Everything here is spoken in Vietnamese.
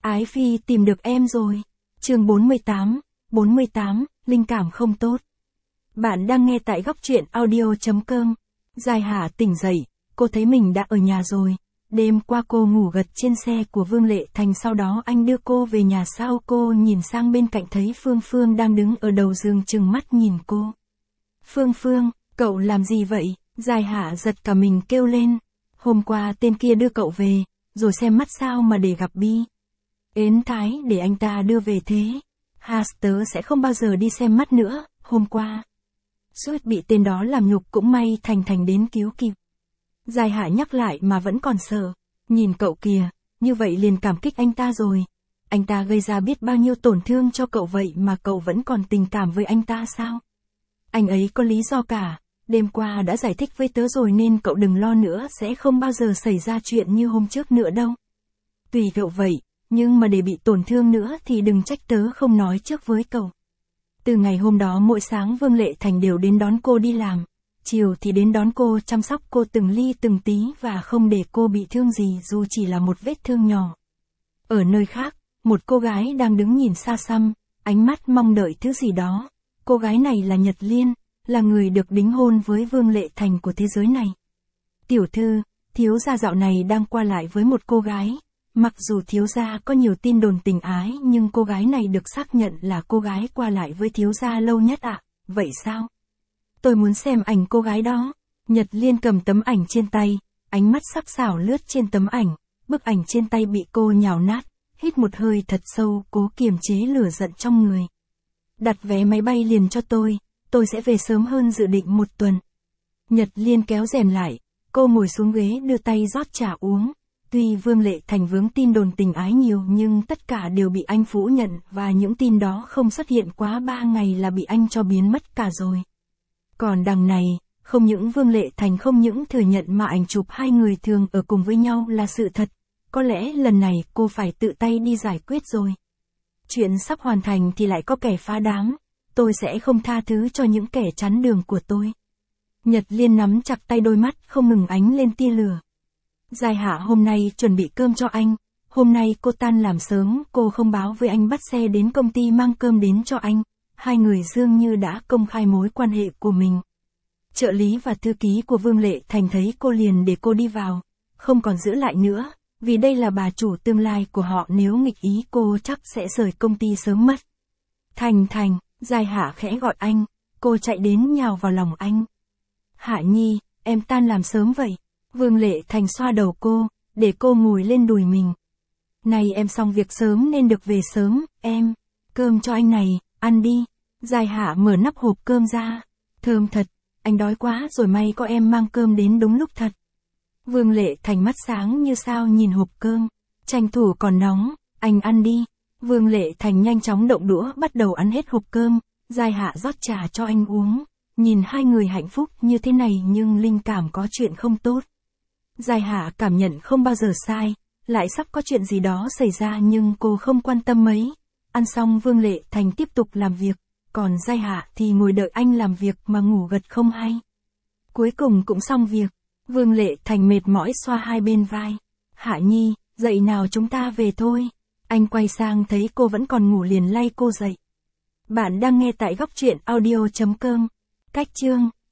Ái Phi tìm được em rồi. Chương 48, linh cảm không tốt. Bạn đang nghe tại góc truyện audio.com. Giai Hạ tỉnh dậy, cô thấy mình đã ở nhà rồi. Đêm qua cô ngủ gật trên xe của Vương Lệ Thành, sau đó anh đưa cô về nhà. Sau cô nhìn sang bên cạnh thấy Phương Phương đang đứng ở đầu giường trừng mắt nhìn cô. Phương Phương, cậu làm gì vậy? Giai Hạ giật cả mình kêu lên. Hôm qua tên kia đưa cậu về, rồi xem mắt sao mà để gặp Bi. Ến Thái để anh ta đưa về thế. Tớ sẽ không bao giờ đi xem mắt nữa. Hôm qua suýt bị tên đó làm nhục, cũng may Thành đến cứu kịp. Giai Hạ nhắc lại mà vẫn còn sợ. Nhìn cậu kìa, như vậy liền cảm kích anh ta rồi. Anh ta gây ra biết bao nhiêu tổn thương cho cậu, vậy mà cậu vẫn còn tình cảm với anh ta sao? Anh ấy có lý do cả. Đêm qua đã giải thích với tớ rồi nên cậu đừng lo nữa, sẽ không bao giờ xảy ra chuyện như hôm trước nữa đâu. Tùy cậu vậy, nhưng mà để bị tổn thương nữa thì đừng trách tớ không nói trước với cậu. Từ ngày hôm đó mỗi sáng Vương Lệ Thành đều đến đón cô đi làm, chiều thì đến đón cô, chăm sóc cô từng ly từng tí và không để cô bị thương gì dù chỉ là một vết thương nhỏ. Ở nơi khác, một cô gái đang đứng nhìn xa xăm, ánh mắt mong đợi thứ gì đó. Cô gái này là Nhật Liên, là người được đính hôn với Vương Lệ Thành của thế giới này. Tiểu thư, thiếu gia dạo này đang qua lại với một cô gái. Mặc dù thiếu gia có nhiều tin đồn tình ái nhưng cô gái này được xác nhận là cô gái qua lại với thiếu gia lâu nhất ạ. Vậy sao? Tôi muốn xem ảnh cô gái đó. Nhật Liên cầm tấm ảnh trên tay, ánh mắt sắc sảo lướt trên tấm ảnh. Bức ảnh trên tay bị cô nhào nát, hít một hơi thật sâu, cố kiềm chế lửa giận trong người. Đặt vé máy bay liền cho tôi sẽ về sớm hơn dự định 1 tuần. Nhật Liên kéo rèm lại, cô ngồi xuống ghế đưa tay rót trà uống. Tuy Vương Lệ Thành vướng tin đồn tình ái nhiều nhưng tất cả đều bị anh phủ nhận, và những tin đó không xuất hiện quá 3 ngày là bị anh cho biến mất cả rồi. Còn đằng này, không những Vương Lệ Thành không những thừa nhận mà ảnh chụp hai người thường ở cùng với nhau là sự thật. Có lẽ lần này cô phải tự tay đi giải quyết rồi. Chuyện sắp hoàn thành thì lại có kẻ phá đám. Tôi sẽ không tha thứ cho những kẻ chắn đường của tôi. Nhật Liên nắm chặt tay, đôi mắt không ngừng ánh lên tia lửa. Giai Hạ hôm nay chuẩn bị cơm cho anh. Hôm nay cô tan làm sớm, cô không báo với anh, bắt xe đến công ty mang cơm đến cho anh. Hai người dường như đã công khai mối quan hệ của mình. Trợ lý và thư ký của Vương Lệ Thành thấy cô liền để cô đi vào, không còn giữ lại nữa, vì đây là bà chủ tương lai của họ, nếu nghịch ý cô chắc sẽ rời công ty sớm mất. Thành, Giai Hạ khẽ gọi anh, cô chạy đến nhào vào lòng anh. Hạ Nhi, em tan làm sớm vậy. Vương Lệ Thành xoa đầu cô, để cô ngồi lên đùi mình. Này em xong việc sớm nên được về sớm, em. Cơm cho anh này, ăn đi. Giai Hạ mở nắp hộp cơm ra. Thơm thật, anh đói quá rồi, may có em mang cơm đến đúng lúc thật. Vương Lệ Thành mắt sáng như sao nhìn hộp cơm. Tranh thủ còn nóng, anh ăn đi. Vương Lệ Thành nhanh chóng động đũa bắt đầu ăn hết hộp cơm. Giai Hạ rót trà cho anh uống. Nhìn hai người hạnh phúc như thế này nhưng linh cảm có chuyện không tốt. Giai Hạ cảm nhận không bao giờ sai, lại sắp có chuyện gì đó xảy ra nhưng cô không quan tâm mấy. Ăn xong Vương Lệ Thành tiếp tục làm việc, còn Giai Hạ thì ngồi đợi anh làm việc mà ngủ gật không hay. Cuối cùng cũng xong việc, Vương Lệ Thành mệt mỏi xoa hai bên vai. Hạ Nhi, dậy nào chúng ta về thôi. Anh quay sang thấy cô vẫn còn ngủ liền lay cô dậy. Bạn đang nghe tại góc truyện audio.com. Cách chương